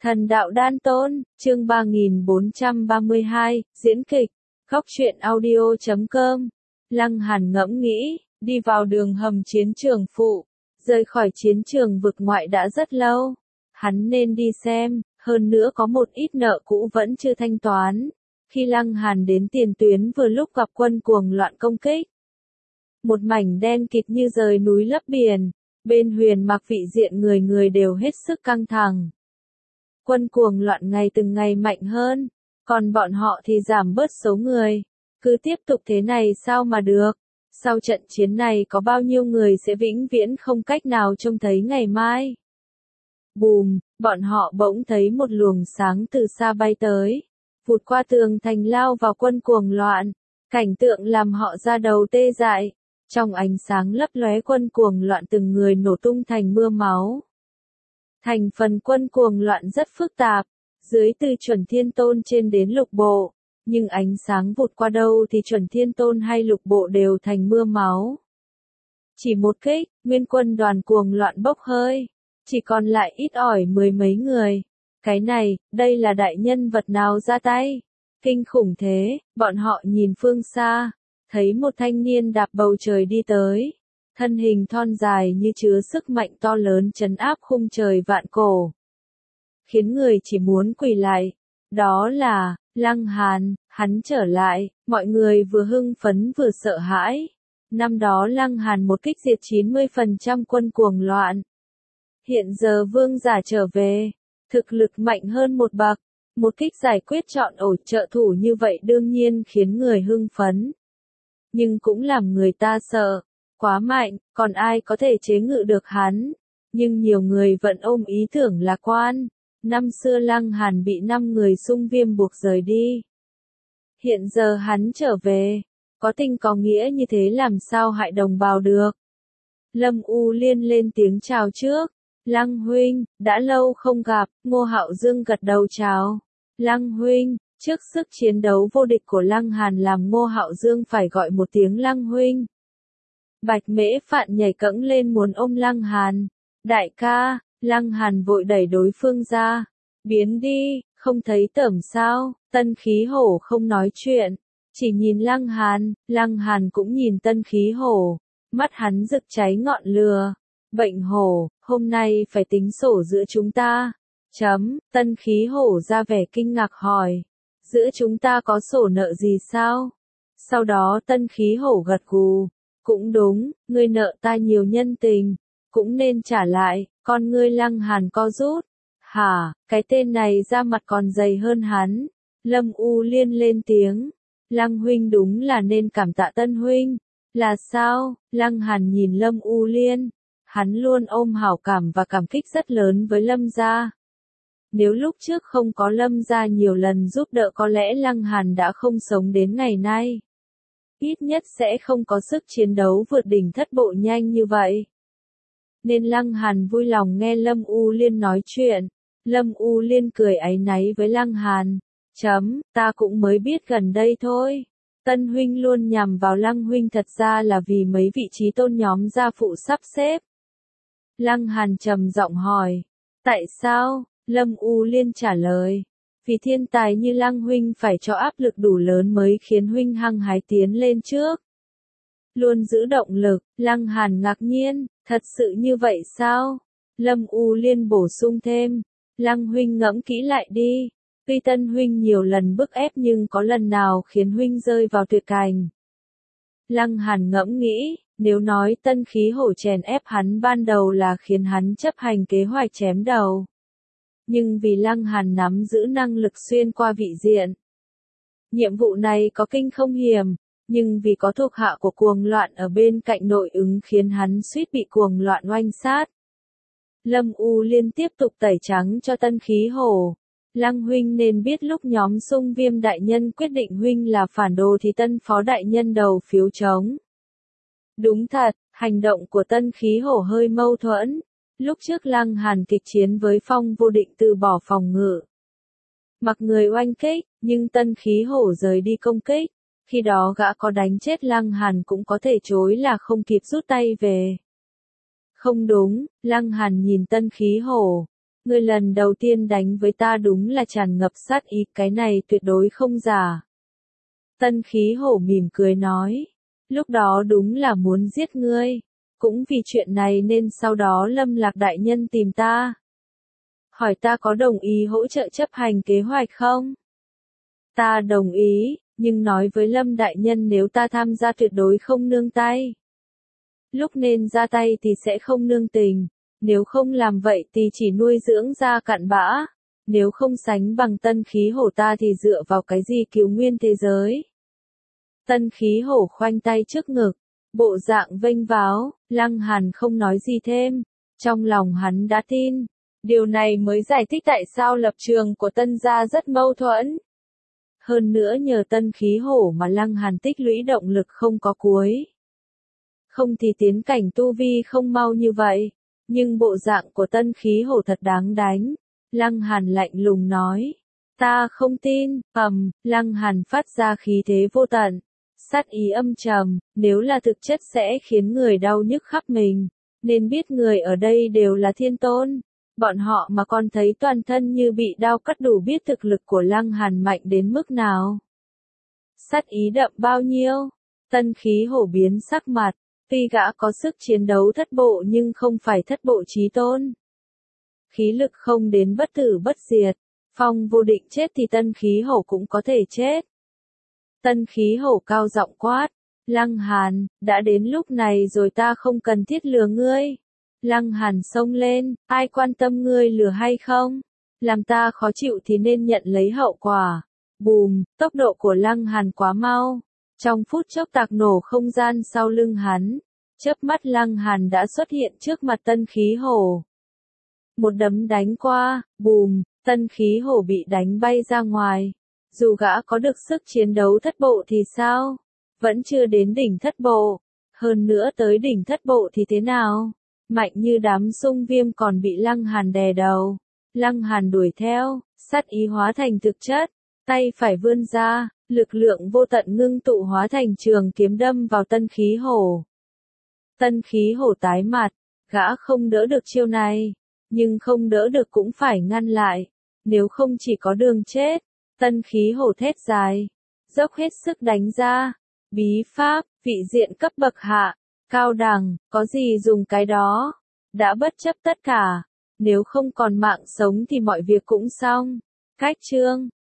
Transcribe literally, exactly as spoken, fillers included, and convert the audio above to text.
Thần đạo đan tôn, chương ba nghìn bốn trăm ba mươi hai, diễn kịch, góc truyện audio chấm com. Lăng Hàn ngẫm nghĩ, đi vào đường hầm chiến trường phụ, rời khỏi chiến trường vực ngoại đã rất lâu. Hắn nên đi xem, hơn nữa có một ít nợ cũ vẫn chưa thanh toán. Khi Lăng Hàn đến tiền tuyến vừa lúc gặp quân cuồng loạn công kích. Một mảnh đen kịt như rời núi lấp biển, bên Huyền Mạc vị diện người người đều hết sức căng thẳng. Quân cuồng loạn ngày từng ngày mạnh hơn, còn bọn họ thì giảm bớt số người. Cứ tiếp tục thế này sao mà được? Sau trận chiến này có bao nhiêu người sẽ vĩnh viễn không cách nào trông thấy ngày mai? Bùm, bọn họ bỗng thấy một luồng sáng từ xa bay tới, vụt qua tường thành lao vào quân cuồng loạn. Cảnh tượng làm họ ra đầu tê dại. Trong ánh sáng lấp lóe quân cuồng loạn từng người nổ tung thành mưa máu. Thành phần quân cuồng loạn rất phức tạp, dưới từ chuẩn thiên tôn trên đến lục bộ, nhưng ánh sáng vụt qua đâu thì chuẩn thiên tôn hay lục bộ đều thành mưa máu. Chỉ một kích, nguyên quân đoàn cuồng loạn bốc hơi, chỉ còn lại ít ỏi mười mấy người. Cái này, đây là đại nhân vật nào ra tay? Kinh khủng thế, bọn họ nhìn phương xa, thấy một thanh niên đạp bầu trời đi tới. Thân hình thon dài như chứa sức mạnh to lớn trấn áp khung trời vạn cổ. Khiến người chỉ muốn quỳ lại. Đó là, Lăng Hàn, hắn trở lại, mọi người vừa hưng phấn vừa sợ hãi. Năm đó Lăng Hàn một kích diệt chín mươi phần trăm quân cuồng loạn. Hiện giờ vương giả trở về, thực lực mạnh hơn một bậc. Một kích giải quyết trọn ổ trợ thủ như vậy đương nhiên khiến người hưng phấn. Nhưng cũng làm người ta sợ. Quá mạnh, còn ai có thể chế ngự được hắn? Nhưng nhiều người vẫn ôm ý tưởng lạc quan. Năm xưa Lăng Hàn bị năm người xung viêm buộc rời đi. Hiện giờ hắn trở về. Có tình có nghĩa như thế làm sao hại đồng bào được? Lâm U Liên lên tiếng chào trước. Lăng huynh, đã lâu không gặp. Ngô Hạo Dương gật đầu chào. Lăng huynh, trước sức chiến đấu vô địch của Lăng Hàn làm Ngô Hạo Dương phải gọi một tiếng Lăng huynh. Bạch Mễ Phạn nhảy cẫng lên muốn ôm Lăng Hàn. Đại ca, Lăng Hàn vội đẩy đối phương ra. Biến đi, không thấy tởm sao? Tân Khí Hổ không nói chuyện, chỉ nhìn Lăng Hàn. Lăng Hàn cũng nhìn Tân Khí Hổ, mắt hắn rực cháy ngọn lửa. Bệnh hổ, hôm nay phải tính sổ giữa chúng ta. Chấm, Tân Khí Hổ ra vẻ kinh ngạc hỏi. Giữa chúng ta có sổ nợ gì sao? Sau đó Tân Khí Hổ gật gù. Cũng đúng, ngươi nợ ta nhiều nhân tình, cũng nên trả lại. Con ngươi Lăng Hàn co rút. Hả, cái tên này ra mặt còn dày hơn hắn. Lâm U Liên lên tiếng. Lăng huynh đúng là nên cảm tạ Tân huynh. Là sao? Lăng Hàn nhìn Lâm U Liên. Hắn luôn ôm hảo cảm và cảm kích rất lớn với Lâm gia. Nếu lúc trước không có Lâm gia nhiều lần giúp đỡ có lẽ Lăng Hàn đã không sống đến ngày nay. Ít nhất sẽ không có sức chiến đấu vượt đỉnh thất bộ nhanh như vậy. Nên Lăng Hàn vui lòng nghe Lâm U Liên nói chuyện. Lâm U Liên cười áy náy với Lăng Hàn. Chấm, ta cũng mới biết gần đây thôi. Tân huynh luôn nhằm vào Lăng huynh thật ra là vì mấy vị trí tôn nhóm gia phụ sắp xếp. Lăng Hàn trầm giọng hỏi. Tại sao? Lâm U Liên trả lời. Vì thiên tài như Lăng huynh phải cho áp lực đủ lớn mới khiến huynh hăng hái tiến lên trước. Luôn giữ động lực. Lăng Hàn ngạc nhiên. Thật sự như vậy sao? Lâm U Liên bổ sung thêm. Lăng huynh ngẫm kỹ lại đi. Tuy Tân huynh nhiều lần bức ép nhưng có lần nào khiến huynh rơi vào tuyệt cảnh? Lăng Hàn ngẫm nghĩ. Nếu nói Tân Khí Hổ chèn ép hắn ban đầu là khiến hắn chấp hành kế hoạch chém đầu. Nhưng vì Lăng Hàn nắm giữ năng lực xuyên qua vị diện. Nhiệm vụ này có kinh không hiểm, nhưng vì có thuộc hạ của cuồng loạn ở bên cạnh nội ứng khiến hắn suýt bị cuồng loạn oanh sát. Lâm U Liên tiếp tục tẩy trắng cho Tân Khí Hổ. Lăng huynh nên biết lúc nhóm xung viêm đại nhân quyết định huynh là phản đồ thì Tân Phó đại nhân đầu phiếu trống. Đúng thật, hành động của Tân Khí Hổ hơi mâu thuẫn. Lúc trước Lăng Hàn kịch chiến với Phong Vô Định từ bỏ phòng ngự. Mặc người oanh kích, nhưng Tân Khí Hổ rời đi công kích. Khi đó gã có đánh chết Lăng Hàn cũng có thể chối là không kịp rút tay về. Không đúng, Lăng Hàn nhìn Tân Khí Hổ. Ngươi lần đầu tiên đánh với ta đúng là tràn ngập sát ý, cái này tuyệt đối không giả. Tân khí hổ mỉm cười nói, lúc đó đúng là muốn giết ngươi, cũng vì chuyện này nên sau đó Lâm Lạc đại nhân tìm ta. Hỏi ta có đồng ý hỗ trợ chấp hành kế hoạch không? Ta đồng ý, nhưng nói với Lâm đại nhân nếu ta tham gia tuyệt đối không nương tay. Lúc nên ra tay thì sẽ không nương tình, nếu không làm vậy thì chỉ nuôi dưỡng ra cặn bã, nếu không sánh bằng tân khí hổ ta thì dựa vào cái gì cứu nguyên thế giới. Tân khí hổ khoanh tay trước ngực, bộ dạng vênh váo, Lăng Hàn không nói gì thêm, trong lòng hắn đã tin. Điều này mới giải thích tại sao lập trường của tân gia rất mâu thuẫn. Hơn nữa nhờ tân khí hổ mà Lăng Hàn tích lũy động lực không có cuối. Không thì tiến cảnh tu vi không mau như vậy, nhưng bộ dạng của tân khí hổ thật đáng đánh. Lăng Hàn lạnh lùng nói, ta không tin, ầm, Lăng Hàn phát ra khí thế vô tận, sát ý âm trầm, nếu là thực chất sẽ khiến người đau nhức khắp mình, nên biết người ở đây đều là thiên tôn. Bọn họ mà còn thấy toàn thân như bị đao cắt đủ biết thực lực của Lăng Hàn mạnh đến mức nào. Sát ý đậm bao nhiêu, tân khí hổ biến sắc mặt, tuy gã có sức chiến đấu thất bộ nhưng không phải thất bộ chí tôn. Khí lực không đến bất tử bất diệt, Phong Vô Định chết thì tân khí hổ cũng có thể chết. Tân khí hổ cao giọng quát, Lăng Hàn, đã đến lúc này rồi ta không cần thiết lừa ngươi. Lăng Hàn xông lên, ai quan tâm ngươi lừa hay không? Làm ta khó chịu thì nên nhận lấy hậu quả. Bùm, tốc độ của Lăng Hàn quá mau. Trong phút chốc tạc nổ không gian sau lưng hắn. Chớp mắt Lăng Hàn đã xuất hiện trước mặt tân khí hổ. Một đấm đánh qua, bùm, tân khí hổ bị đánh bay ra ngoài. Dù gã có được sức chiến đấu thất bộ thì sao? Vẫn chưa đến đỉnh thất bộ. Hơn nữa tới đỉnh thất bộ thì thế nào? Mạnh như đám sung viêm còn bị Lăng Hàn đè đầu. Lăng Hàn đuổi theo, sát ý hóa thành thực chất, tay phải vươn ra, lực lượng vô tận ngưng tụ hóa thành trường kiếm đâm vào tân khí hổ. Tân khí hổ tái mặt, gã không đỡ được chiêu này, nhưng không đỡ được cũng phải ngăn lại, nếu không chỉ có đường chết. Tân khí hổ thét dài, dốc hết sức đánh ra, bí pháp, vị diện cấp bậc hạ, cao đẳng, có gì dùng cái đó, đã bất chấp tất cả, nếu không còn mạng sống thì mọi việc cũng xong. Cách chương